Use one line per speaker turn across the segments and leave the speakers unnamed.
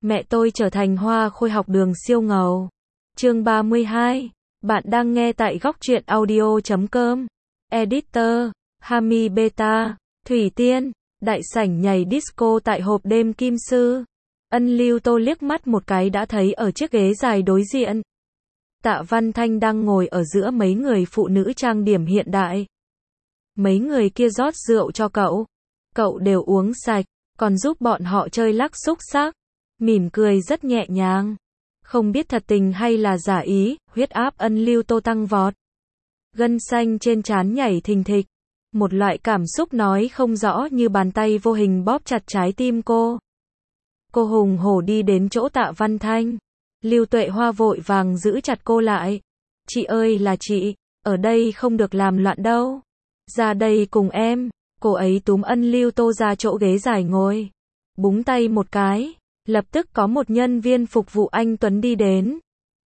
Mẹ tôi trở thành hoa khôi học đường siêu ngầu. Chương 32. Bạn đang nghe tại góc truyện audio.com. Editor, Hami Beta, Thủy Tiên, đại sảnh nhảy disco tại hộp đêm Kim Sư. Ân Lưu Tô liếc mắt một cái đã thấy ở chiếc ghế dài đối diện. Tạ Văn Thanh đang ngồi ở giữa mấy người phụ nữ trang điểm hiện đại. Mấy người kia rót rượu cho cậu đều uống sạch, còn giúp bọn họ chơi lắc xúc xắc, mỉm cười rất nhẹ nhàng. Không biết thật tình hay là giả ý, huyết áp Ân Lưu Tô tăng vọt. Gân xanh trên trán nhảy thình thịch, một loại cảm xúc nói không rõ như bàn tay vô hình bóp chặt trái tim cô. Cô hùng hổ đi đến chỗ Tạ Văn Thanh. Lưu Tuệ Hoa vội vàng giữ chặt cô lại. Chị ơi là chị, ở đây không được làm loạn đâu. Ra đây cùng em. Cô ấy túm Ân Lưu Tô ra chỗ ghế dài ngồi. Búng tay một cái. Lập tức có một nhân viên phục vụ anh Tuấn đi đến.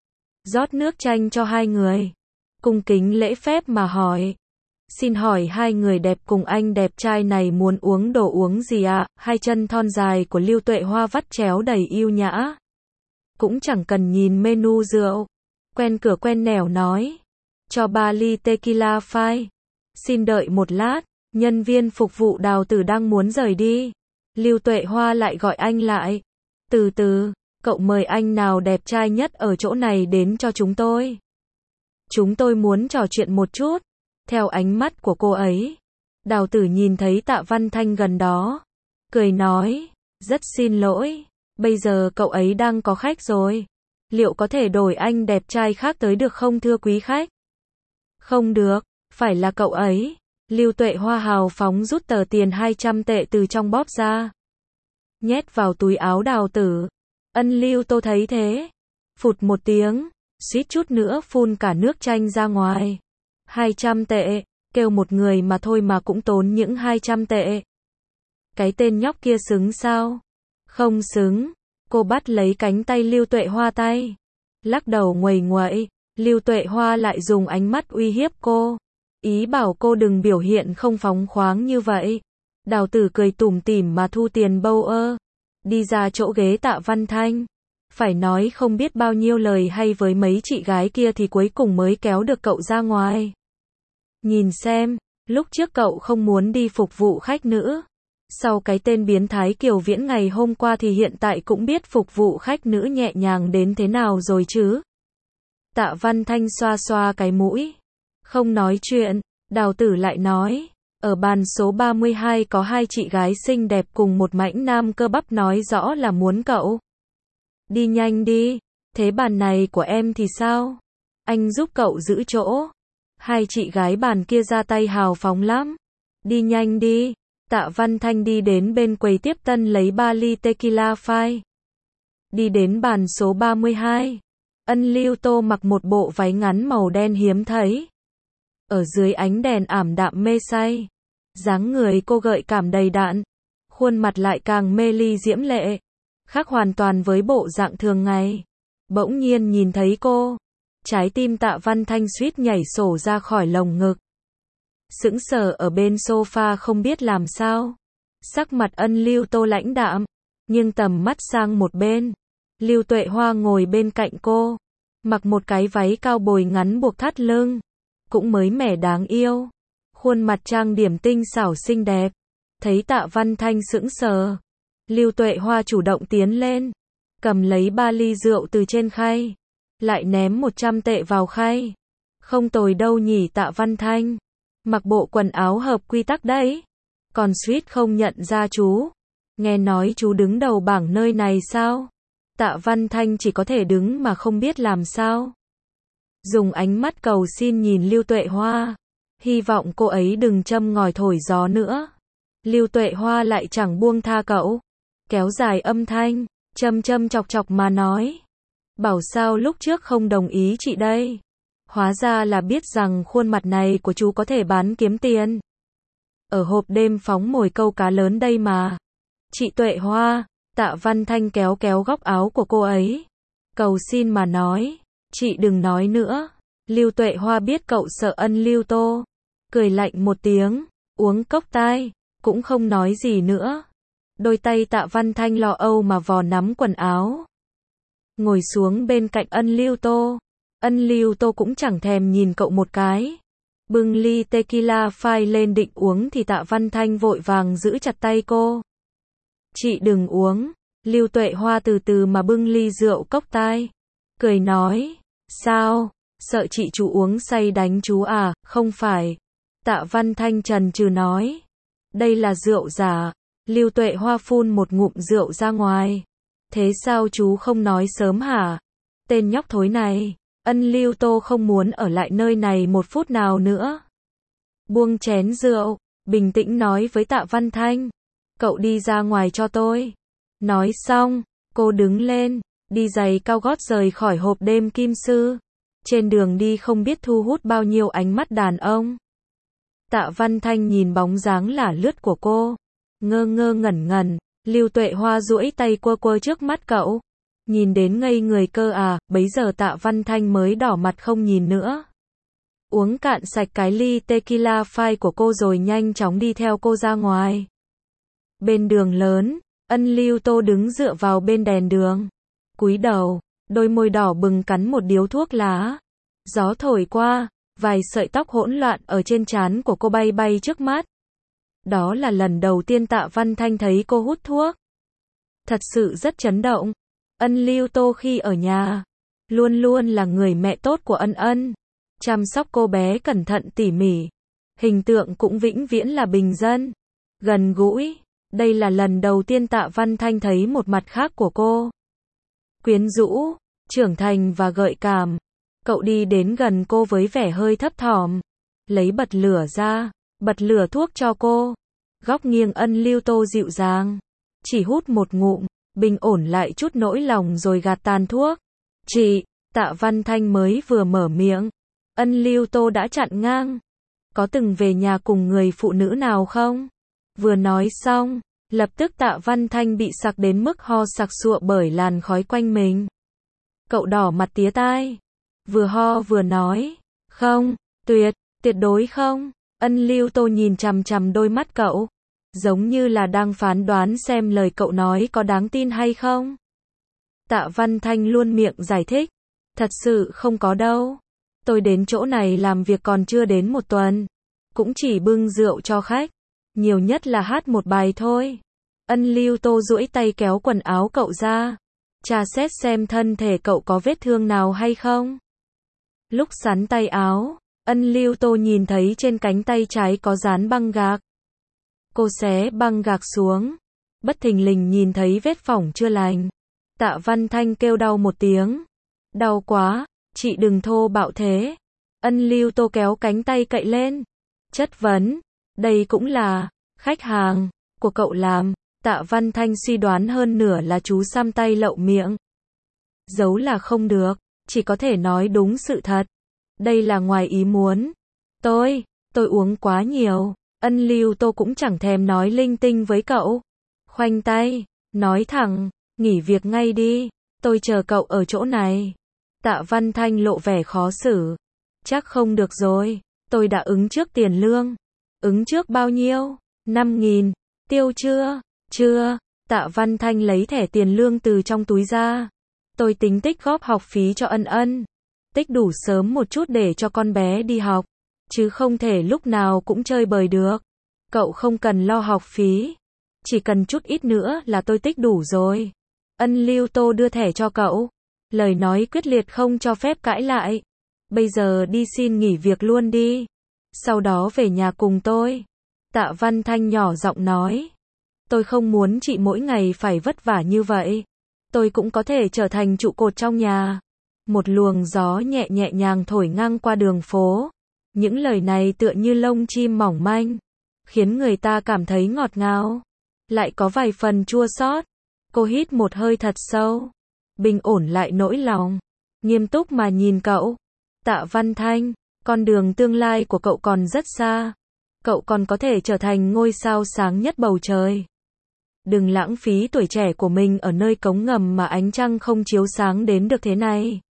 Rót nước chanh cho hai người. Cung kính lễ phép mà hỏi. Xin hỏi hai người đẹp cùng anh đẹp trai này muốn uống đồ uống gì ạ? Hai chân thon dài của Lưu Tuệ Hoa vắt chéo đầy yêu nhã. Cũng chẳng cần nhìn menu rượu. Quen cửa quen nẻo nói. Cho 3 ly tequila phai. Xin đợi một lát. Nhân viên phục vụ Đào Tử đang muốn rời đi. Lưu Tuệ Hoa lại gọi anh lại. Từ từ, cậu mời anh nào đẹp trai nhất ở chỗ này đến cho chúng tôi. Chúng tôi muốn trò chuyện một chút. Theo ánh mắt của cô ấy, Đào Tử nhìn thấy Tạ Văn Thanh gần đó. Cười nói, rất xin lỗi, bây giờ cậu ấy đang có khách rồi. Liệu có thể đổi anh đẹp trai khác tới được không thưa quý khách? Không được, phải là cậu ấy. Lưu Tuệ Hoa hào phóng rút tờ tiền 200 tệ từ trong bóp ra. Nhét vào túi áo Đào Tử. Ân Lưu Tô thấy thế. Phụt một tiếng, suýt chút nữa phun cả nước chanh ra ngoài. 200 tệ, kêu một người mà thôi mà cũng tốn những 200 tệ. Cái tên nhóc kia xứng sao? Không xứng. Cô bắt lấy cánh tay Lưu Tuệ Hoa tay. Lắc đầu nguầy nguậy, Lưu Tuệ Hoa lại dùng ánh mắt uy hiếp cô. Ý bảo cô đừng biểu hiện không phóng khoáng như vậy. Đào Tử cười tủm tỉm mà thu tiền bâu ơ. Đi ra chỗ ghế Tạ Văn Thanh. Phải nói không biết bao nhiêu lời hay với mấy chị gái kia thì cuối cùng mới kéo được cậu ra ngoài. Nhìn xem, lúc trước cậu không muốn đi phục vụ khách nữ. Sau cái tên biến thái Kiều Viễn ngày hôm qua thì hiện tại cũng biết phục vụ khách nữ nhẹ nhàng đến thế nào rồi chứ. Tạ Văn Thanh xoa xoa cái mũi. Không nói chuyện, Đào Tử lại nói. Ở bàn số 32 có hai chị gái xinh đẹp cùng một mãnh nam cơ bắp nói rõ là muốn cậu. Đi nhanh đi, thế bàn này của em thì sao? Anh giúp cậu giữ chỗ. Hai chị gái bàn kia ra tay hào phóng lắm. Đi nhanh đi. Tạ Văn Thanh đi đến bên quầy tiếp tân lấy 3 ly tequila phai. Đi đến bàn số 32. Ân Lưu Tô mặc một bộ váy ngắn màu đen hiếm thấy. Ở dưới ánh đèn ảm đạm mê say. Dáng người cô gợi cảm đầy đặn. Khuôn mặt lại càng mê ly diễm lệ. Khác hoàn toàn với bộ dạng thường ngày. Bỗng nhiên nhìn thấy cô. Trái tim Tạ Văn Thanh suýt nhảy sổ ra khỏi lồng ngực. Sững sờ ở bên sofa không biết làm sao. Sắc mặt Ân Lưu Tô lãnh đạm. Nhưng tầm mắt sang một bên. Lưu Tuệ Hoa ngồi bên cạnh cô. Mặc một cái váy cao bồi ngắn buộc thắt lưng. Cũng mới mẻ đáng yêu. Khuôn mặt trang điểm tinh xảo xinh đẹp. Thấy Tạ Văn Thanh sững sờ. Lưu Tuệ Hoa chủ động tiến lên. Cầm lấy 3 ly rượu từ trên khay. Lại ném 100 tệ vào khay. Không tồi đâu nhỉ Tạ Văn Thanh. Mặc bộ quần áo hợp quy tắc đấy. Còn suýt không nhận ra chú. Nghe nói chú đứng đầu bảng nơi này sao? Tạ Văn Thanh chỉ có thể đứng mà không biết làm sao. Dùng ánh mắt cầu xin nhìn Lưu Tuệ Hoa. Hy vọng cô ấy đừng châm ngòi thổi gió nữa. Lưu Tuệ Hoa lại chẳng buông tha cậu. Kéo dài âm thanh, châm chọc chọc mà nói. Bảo sao lúc trước không đồng ý chị đây. Hóa ra là biết rằng khuôn mặt này của chú có thể bán kiếm tiền. Ở hộp đêm phóng mồi câu cá lớn đây mà. Chị Tuệ Hoa, Tạ Văn Thanh kéo góc áo của cô ấy. Cầu xin mà nói, chị đừng nói nữa. Lưu Tuệ Hoa biết cậu sợ Ân Lưu Tô. Cười lạnh một tiếng, uống cốc tai, cũng không nói gì nữa. Đôi tay Tạ Văn Thanh lo âu mà vò nắm quần áo. Ngồi xuống bên cạnh Ân Lưu Tô. Ân Lưu Tô cũng chẳng thèm nhìn cậu một cái. Bưng ly tequila phai lên định uống thì Tạ Văn Thanh vội vàng giữ chặt tay cô. Chị đừng uống. Lưu Tuệ Hoa từ từ mà bưng ly rượu cốc tai. Cười nói. Sao? Sợ chị chú uống say đánh chú à? Không phải. Tạ Văn Thanh chần chừ nói. Đây là rượu giả. Lưu Tuệ Hoa phun một ngụm rượu ra ngoài. Thế sao chú không nói sớm hả? Tên nhóc thối này. Ân Lưu Tô không muốn ở lại nơi này một phút nào nữa. Buông chén rượu, bình tĩnh nói với Tạ Văn Thanh. Cậu đi ra ngoài cho tôi. Nói xong, cô đứng lên, đi giày cao gót rời khỏi hộp đêm kim sư. Trên đường đi không biết thu hút bao nhiêu ánh mắt đàn ông. Tạ Văn Thanh nhìn bóng dáng lả lướt của cô. Ngơ ngơ ngẩn ngẩn, Lưu Tuệ Hoa duỗi tay quơ quơ trước mắt cậu. Nhìn đến ngây người cơ à, bấy giờ Tạ Văn Thanh mới đỏ mặt không nhìn nữa. Uống cạn sạch cái ly tequila phai của cô rồi nhanh chóng đi theo cô ra ngoài. Bên đường lớn, Ân Lưu Tô đứng dựa vào bên đèn đường. Cúi đầu, đôi môi đỏ bừng cắn một điếu thuốc lá. Gió thổi qua, vài sợi tóc hỗn loạn ở trên trán của cô bay bay trước mắt. Đó là lần đầu tiên Tạ Văn Thanh thấy cô hút thuốc. Thật sự rất chấn động. Ân Lưu Tô khi ở nhà, luôn luôn là người mẹ tốt của Ân Ân. Chăm sóc cô bé cẩn thận tỉ mỉ. Hình tượng cũng vĩnh viễn là bình dân, gần gũi. Đây là lần đầu tiên Tạ Văn Thanh thấy một mặt khác của cô. Quyến rũ, trưởng thành và gợi cảm. Cậu đi đến gần cô với vẻ hơi thấp thỏm. Lấy bật lửa ra, bật lửa thuốc cho cô. Góc nghiêng Ân Lưu Tô dịu dàng. Chỉ hút một ngụm, bình ổn lại chút nỗi lòng rồi gạt tàn thuốc. Chị, Tạ Văn Thanh mới vừa mở miệng. Ân Lưu Tô đã chặn ngang. Có từng về nhà cùng người phụ nữ nào không? Vừa nói xong, lập tức Tạ Văn Thanh bị sặc đến mức ho sặc sụa bởi làn khói quanh mình. Cậu đỏ mặt tía tai. Vừa ho vừa nói. Không, tuyệt đối không. Ân Lưu Tô nhìn chằm chằm đôi mắt cậu. Giống như là đang phán đoán xem lời cậu nói có đáng tin hay không. Tạ Văn Thanh luôn miệng giải thích. Thật sự không có đâu. Tôi đến chỗ này làm việc còn chưa đến một tuần. Cũng chỉ bưng rượu cho khách. Nhiều nhất là hát một bài thôi. Ân Lưu Tô duỗi tay kéo quần áo cậu ra. Tra xét xem thân thể cậu có vết thương nào hay không. Lúc xắn tay áo, Ân Lưu Tô nhìn thấy trên cánh tay trái có dán băng gạc. Cô xé băng gạc xuống. Bất thình lình nhìn thấy vết phỏng chưa lành. Tạ Văn Thanh kêu đau một tiếng. Đau quá, chị đừng thô bạo thế. Ân Lưu Tô kéo cánh tay cậy lên. Chất vấn, đây cũng là khách hàng của cậu làm. Tạ Văn Thanh suy đoán hơn nửa là chú xăm tay lậu miệng. Giấu là không được, chỉ có thể nói đúng sự thật. Đây là ngoài ý muốn. Tôi uống quá nhiều. Ân Lưu Tô cũng chẳng thèm nói linh tinh với cậu. Khoanh tay, nói thẳng, nghỉ việc ngay đi. Tôi chờ cậu ở chỗ này. Tạ Văn Thanh lộ vẻ khó xử. Chắc không được rồi. Tôi đã ứng trước tiền lương. Ứng trước bao nhiêu? 5.000. Tiêu chưa? Chưa. Tạ Văn Thanh lấy thẻ tiền lương từ trong túi ra. Tôi tính tích góp học phí cho Ân Ân. Tích đủ sớm một chút để cho con bé đi học. Chứ không thể lúc nào cũng chơi bời được. Cậu không cần lo học phí. Chỉ cần chút ít nữa là tôi tích đủ rồi. Ân Lưu Tô đưa thẻ cho cậu. Lời nói quyết liệt không cho phép cãi lại. Bây giờ đi xin nghỉ việc luôn đi. Sau đó về nhà cùng tôi. Tạ Văn Thanh nhỏ giọng nói. Tôi không muốn chị mỗi ngày phải vất vả như vậy. Tôi cũng có thể trở thành trụ cột trong nhà. Một luồng gió nhẹ nhàng thổi ngang qua đường phố. Những lời này tựa như lông chim mỏng manh. Khiến người ta cảm thấy ngọt ngào. Lại có vài phần chua xót. Cô hít một hơi thật sâu. Bình ổn lại nỗi lòng. Nghiêm túc mà nhìn cậu. Tạ Văn Thanh, con đường tương lai của cậu còn rất xa. Cậu còn có thể trở thành ngôi sao sáng nhất bầu trời. Đừng lãng phí tuổi trẻ của mình ở nơi cống ngầm mà ánh trăng không chiếu sáng đến được thế này.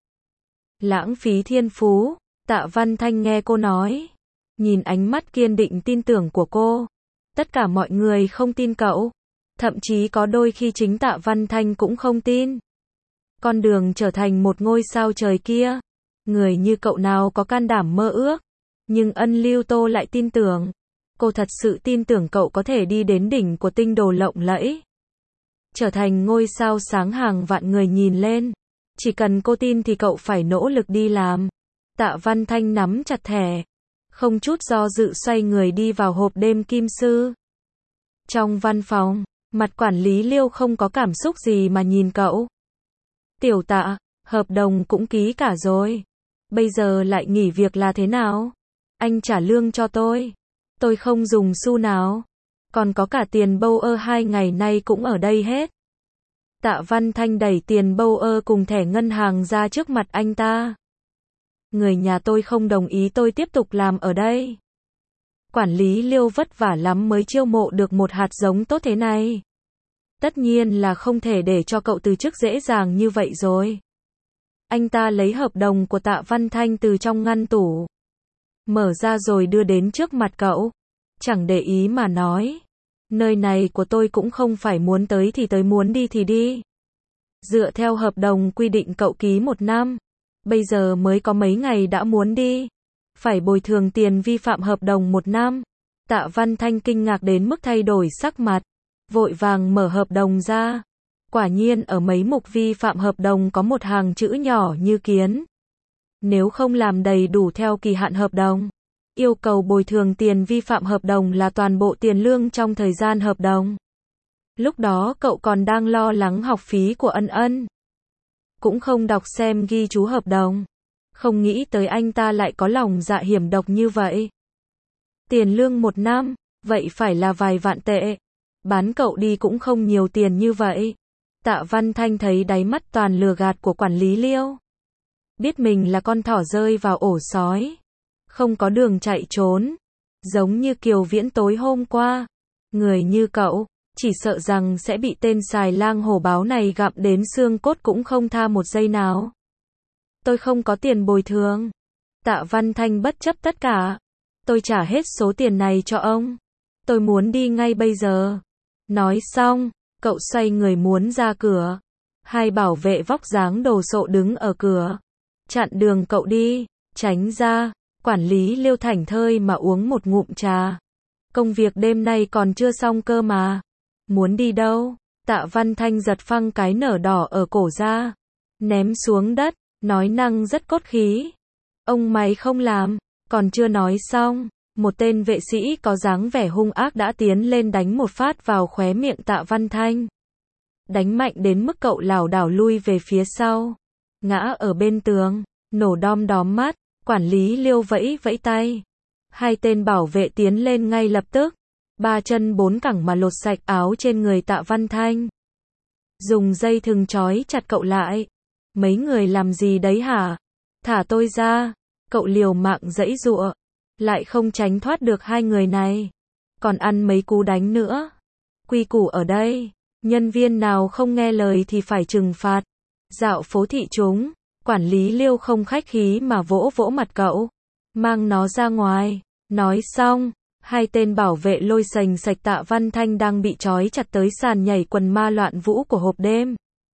Lãng phí thiên phú, Tạ Văn Thanh nghe cô nói. Nhìn ánh mắt kiên định tin tưởng của cô. Tất cả mọi người không tin cậu. Thậm chí có đôi khi chính Tạ Văn Thanh cũng không tin. Con đường trở thành một ngôi sao trời kia, người như cậu nào có can đảm mơ ước. Nhưng Ân Lưu Tô lại tin tưởng. Cô thật sự tin tưởng cậu có thể đi đến đỉnh của tinh đồ lộng lẫy. Trở thành ngôi sao sáng hàng vạn người nhìn lên. Chỉ cần cô tin thì cậu phải nỗ lực đi làm. Tạ Văn Thanh nắm chặt thẻ. Không chút do dự xoay người đi vào hộp đêm kim sư. Trong văn phòng, mặt quản lý Liêu không có cảm xúc gì mà nhìn cậu. Tiểu Tạ, hợp đồng cũng ký cả rồi. Bây giờ lại nghỉ việc là thế nào? Anh trả lương cho tôi. Tôi không dùng xu nào. Còn có cả tiền bâu ơ 2 ngày nay cũng ở đây hết. Tạ Văn Thanh đẩy tiền bâu ơ cùng thẻ ngân hàng ra trước mặt anh ta. Người nhà tôi không đồng ý tôi tiếp tục làm ở đây. Quản lý Liêu vất vả lắm mới chiêu mộ được một hạt giống tốt thế này. Tất nhiên là không thể để cho cậu từ chức dễ dàng như vậy rồi. Anh ta lấy hợp đồng của Tạ Văn Thanh từ trong ngăn tủ. Mở ra rồi đưa đến trước mặt cậu. Chẳng để ý mà nói. Nơi này của tôi cũng không phải muốn tới thì tới, muốn đi thì đi. Dựa theo hợp đồng quy định cậu ký 1 năm. Bây giờ mới có mấy ngày đã muốn đi. Phải bồi thường tiền vi phạm hợp đồng 1 năm. Tạ Văn Thanh kinh ngạc đến mức thay đổi sắc mặt. Vội vàng mở hợp đồng ra. Quả nhiên ở mấy mục vi phạm hợp đồng có một hàng chữ nhỏ như kiến. Nếu không làm đầy đủ theo kỳ hạn hợp đồng, yêu cầu bồi thường tiền vi phạm hợp đồng là toàn bộ tiền lương trong thời gian hợp đồng. Lúc đó cậu còn đang lo lắng học phí của Ân Ân. Cũng không đọc xem ghi chú hợp đồng. Không nghĩ tới anh ta lại có lòng dạ hiểm độc như vậy. Tiền lương 1 năm, vậy phải là vài vạn tệ. Bán cậu đi cũng không nhiều tiền như vậy. Tạ Văn Thanh thấy đáy mắt toàn lừa gạt của quản lý Liêu. Biết mình là con thỏ rơi vào ổ sói. Không có đường chạy trốn. Giống như Kiều Viễn tối hôm qua. Người như cậu, chỉ sợ rằng sẽ bị tên xài lang hổ báo này gặm đến xương cốt cũng không tha một giây nào. Tôi không có tiền bồi thường. Tạ Văn Thanh bất chấp tất cả. Tôi trả hết số tiền này cho ông. Tôi muốn đi ngay bây giờ. Nói xong, cậu xoay người muốn ra cửa. 2 bảo vệ vóc dáng đồ sộ đứng ở cửa. Chặn đường cậu đi, tránh ra. Quản lý Liêu thảnh thơi mà uống một ngụm trà. Công việc đêm nay còn chưa xong cơ mà. Muốn đi đâu? Tạ Văn Thanh giật phăng cái nở đỏ ở cổ ra. Ném xuống đất, nói năng rất cốt khí. Ông mày không làm, còn chưa nói xong. Một tên vệ sĩ có dáng vẻ hung ác đã tiến lên đánh một phát vào khóe miệng Tạ Văn Thanh. Đánh mạnh đến mức cậu lảo đảo lui về phía sau. Ngã ở bên tường, nổ đom đóm mắt. Quản lý Liêu vẫy vẫy tay. 2 tên bảo vệ tiến lên ngay lập tức. 3 chân 4 cẳng mà lột sạch áo trên người Tạ Văn Thanh. Dùng dây thừng trói chặt cậu lại. Mấy người làm gì đấy hả? Thả tôi ra. Cậu liều mạng giãy giụa. Lại không tránh thoát được 2 người này. Còn ăn mấy cú đánh nữa. Quy củ ở đây. Nhân viên nào không nghe lời thì phải trừng phạt. Dạo phố thị chúng. Quản lý Liêu không khách khí mà vỗ vỗ mặt cậu. Mang nó ra ngoài. Nói xong, 2 tên bảo vệ lôi sành sạch Tạ Văn Thanh đang bị trói chặt tới sàn nhảy quần ma loạn vũ của hộp đêm.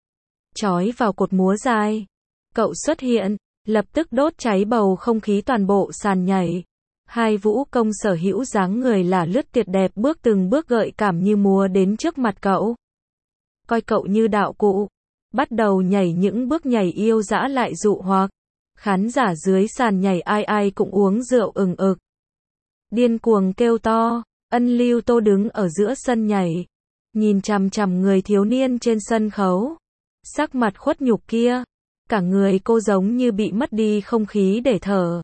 Trói vào cột múa dài. Cậu xuất hiện, lập tức đốt cháy bầu không khí toàn bộ sàn nhảy. 2 vũ công sở hữu dáng người là lướt tuyệt đẹp bước từng bước gợi cảm như múa đến trước mặt cậu. Coi cậu như đạo cụ. Bắt đầu nhảy những bước nhảy yêu dã lại dụ hoặc. Khán giả dưới sàn nhảy ai ai cũng uống rượu ừng ực. Điên cuồng kêu to. Ân Lưu Tô đứng ở giữa sân nhảy. Nhìn chằm chằm người thiếu niên trên sân khấu. Sắc mặt khuất nhục kia. Cả người cô giống như bị mất đi không khí để thở.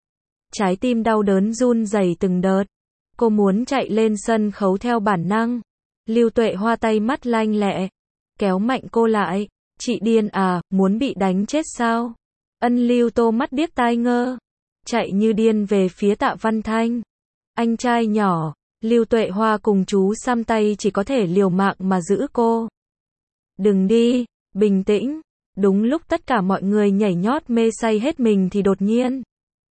Trái tim đau đớn run rẩy từng đợt. Cô muốn chạy lên sân khấu theo bản năng. Lưu Tuệ Hoa tay mắt lanh lẹ. Kéo mạnh cô lại. Chị điên à, muốn bị đánh chết sao? Ân Lưu Tô mắt điếc tai ngơ. Chạy như điên về phía Tạ Văn Thanh. Anh trai nhỏ, Lưu Tuệ Hoa cùng chú Sam tay chỉ có thể liều mạng mà giữ cô. Đừng đi, bình tĩnh. Đúng lúc tất cả mọi người nhảy nhót mê say hết mình thì đột nhiên.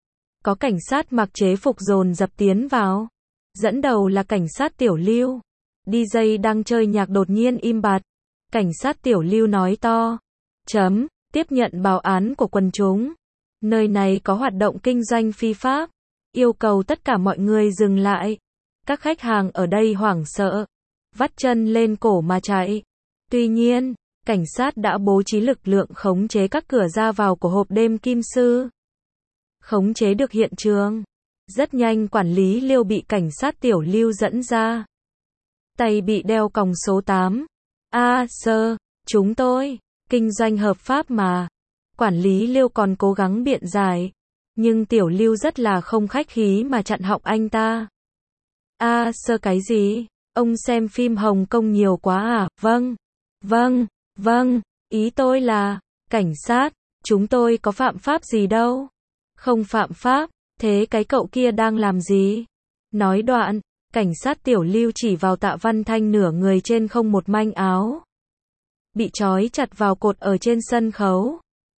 Có cảnh sát mặc chế phục dồn dập tiến vào. Dẫn đầu là cảnh sát Tiểu Lưu. DJ đang chơi nhạc đột nhiên im bặt. Cảnh sát Tiểu Lưu nói to. Tiếp nhận báo án của quần chúng. Nơi này có hoạt động kinh doanh phi pháp. Yêu cầu tất cả mọi người dừng lại. Các khách hàng ở đây hoảng sợ. Vắt chân lên cổ mà chạy. Tuy nhiên, cảnh sát đã bố trí lực lượng khống chế các cửa ra vào của hộp đêm Kim Sư. Khống chế được hiện trường. Rất nhanh quản lý Liêu bị cảnh sát Tiểu Lưu dẫn ra. Tay bị đeo còng số 8. Sir, chúng tôi, kinh doanh hợp pháp mà. Quản lý Liêu còn cố gắng biện giải. Nhưng Tiểu Lưu rất là không khách khí mà chặn họng anh ta. Sir cái gì? Ông xem phim Hồng Kông nhiều quá à? Vâng, ý tôi là, cảnh sát, chúng tôi có phạm pháp gì đâu. Không phạm pháp, thế cái cậu kia đang làm gì? Nói đoạn, cảnh sát Tiểu Lưu chỉ vào Tạ Văn Thanh nửa người trên không một manh áo. Bị trói chặt vào cột ở trên sân khấu.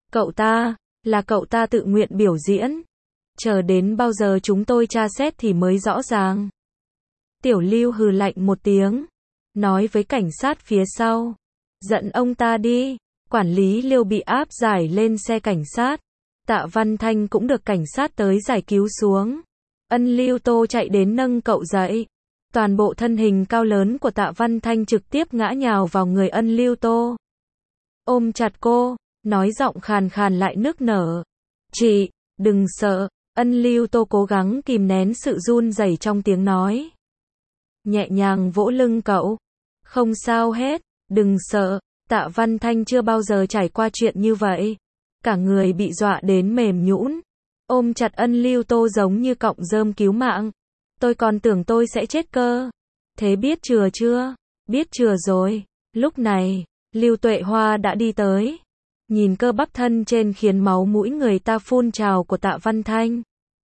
Cậu ta tự nguyện biểu diễn. Chờ đến bao giờ chúng tôi tra xét thì mới rõ ràng. Tiểu Lưu hừ lạnh một tiếng. Nói với cảnh sát phía sau. Dẫn ông ta đi. Quản lý Liêu bị áp giải lên xe cảnh sát. Tạ Văn Thanh cũng được cảnh sát tới giải cứu xuống. Ân Lưu Tô chạy đến nâng cậu dậy. Toàn bộ thân hình cao lớn của Tạ Văn Thanh trực tiếp ngã nhào vào người Ân Lưu Tô. Ôm chặt cô, nói giọng khàn khàn lại nức nở. Chị, đừng sợ. Ân Lưu Tô cố gắng kìm nén sự run rẩy trong tiếng nói. Nhẹ nhàng vỗ lưng cậu. Không sao hết, đừng sợ. Tạ Văn Thanh chưa bao giờ trải qua chuyện như vậy. Cả người bị dọa đến mềm nhũn. Ôm chặt Ân Lưu Tô giống như cọng rơm cứu mạng. Tôi còn tưởng tôi sẽ chết cơ. Thế biết chừa chưa? Biết chừa rồi. Lúc này, Lưu Tuệ Hoa đã đi tới. Nhìn cơ bắp thân trên khiến máu mũi người ta phun trào của Tạ Văn Thanh.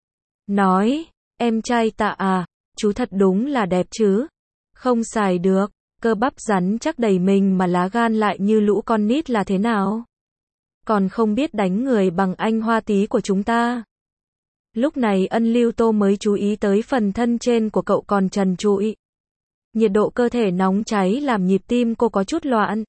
Nói, em trai Tạ à, chú thật đúng là đẹp chứ. Không xài được, cơ bắp rắn chắc đầy mình mà lá gan lại như lũ con nít là thế nào? Còn không biết đánh người bằng anh Hoa tí của chúng ta. Lúc này Ân Lưu Tô mới chú ý tới phần thân trên của cậu còn trần trụi. Nhiệt độ cơ thể nóng cháy làm nhịp tim cô có chút loạn.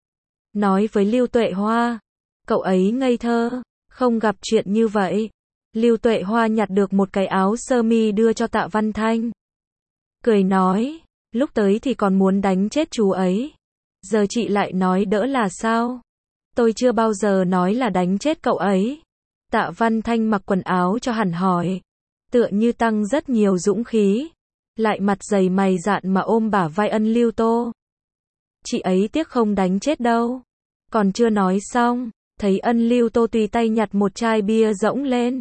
Nói với Lưu Tuệ Hoa, cậu ấy ngây thơ, không gặp chuyện như vậy. Lưu Tuệ Hoa nhặt được một cái áo sơ mi đưa cho Tạ Văn Thanh. Cười nói, lúc tới thì còn muốn đánh chết chú ấy. Giờ chị lại nói đỡ là sao? Tôi chưa bao giờ nói là đánh chết cậu ấy. Tạ Văn Thanh mặc quần áo cho hẳn hỏi. Tựa như tăng rất nhiều dũng khí. Lại mặt dày mày dạn mà ôm bả vai Ân Lưu Tô. Chị ấy tiếc không đánh chết đâu. Còn chưa nói xong, thấy Ân Lưu Tô tùy tay nhặt một chai bia rỗng lên.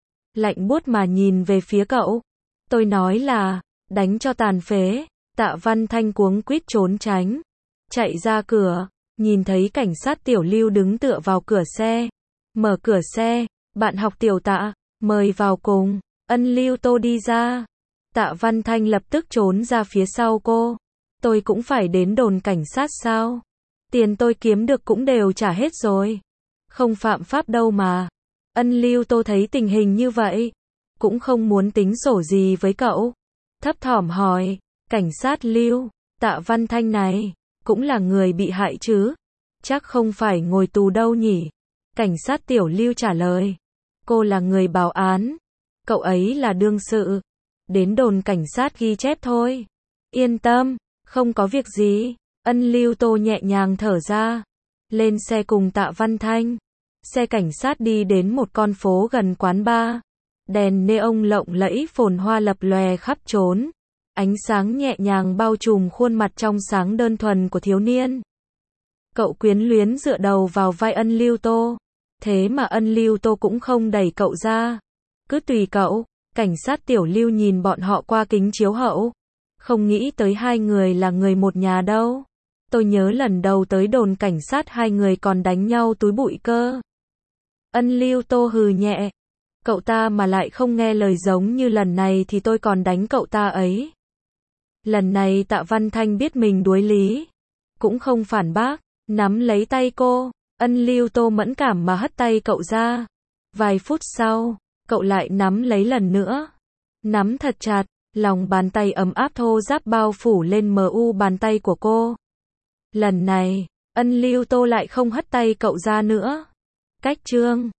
Lạnh buốt mà nhìn về phía cậu. Tôi nói là, đánh cho tàn phế. Tạ Văn Thanh cuống quýt trốn tránh. Chạy ra cửa, nhìn thấy cảnh sát Tiểu Lưu đứng tựa vào cửa xe. Mở cửa xe, bạn học Tiểu Tạ, mời vào cùng. Ân Lưu Tô đi ra. Tạ Văn Thanh lập tức trốn ra phía sau cô. Tôi cũng phải đến đồn cảnh sát sao? Tiền tôi kiếm được cũng đều trả hết rồi. Không phạm pháp đâu mà. Ân Lưu Tô thấy tình hình như vậy, cũng không muốn tính sổ gì với cậu. Thấp thỏm hỏi, cảnh sát Lưu, Tạ Văn Thanh này, cũng là người bị hại chứ? Chắc không phải ngồi tù đâu nhỉ? Cảnh sát Tiểu Lưu trả lời, cô là người báo án, cậu ấy là đương sự. Đến đồn cảnh sát ghi chép thôi. Yên tâm, không có việc gì. Ân Lưu Tô nhẹ nhàng thở ra. Lên xe cùng Tạ Văn Thanh. Xe cảnh sát đi đến một con phố gần quán bar. Đèn neon lộng lẫy phồn hoa lập lòe khắp trốn. Ánh sáng nhẹ nhàng bao trùm khuôn mặt trong sáng đơn thuần của thiếu niên. Cậu quyến luyến dựa đầu vào vai Ân Lưu Tô. Thế mà Ân Lưu Tô cũng không đẩy cậu ra. Cứ tùy cậu. Cảnh sát Tiểu Lưu nhìn bọn họ qua kính chiếu hậu. Không nghĩ tới hai người là người một nhà đâu. Tôi nhớ lần đầu tới đồn cảnh sát hai người còn đánh nhau túi bụi cơ. Ân Lưu Tô hừ nhẹ. Cậu ta mà lại không nghe lời giống như lần này thì tôi còn đánh cậu ta ấy. Lần này Tạ Văn Thanh biết mình đuối lý. Cũng không phản bác, nắm lấy tay cô. Ân Lưu Tô mẫn cảm mà hất tay cậu ra. Vài phút sau, cậu lại nắm lấy lần nữa. Nắm thật chặt, Lòng bàn tay ấm áp thô ráp bao phủ lên mu bàn tay của cô. Lần này, Ân Lưu Tô lại không hất tay cậu ra nữa. Cách chương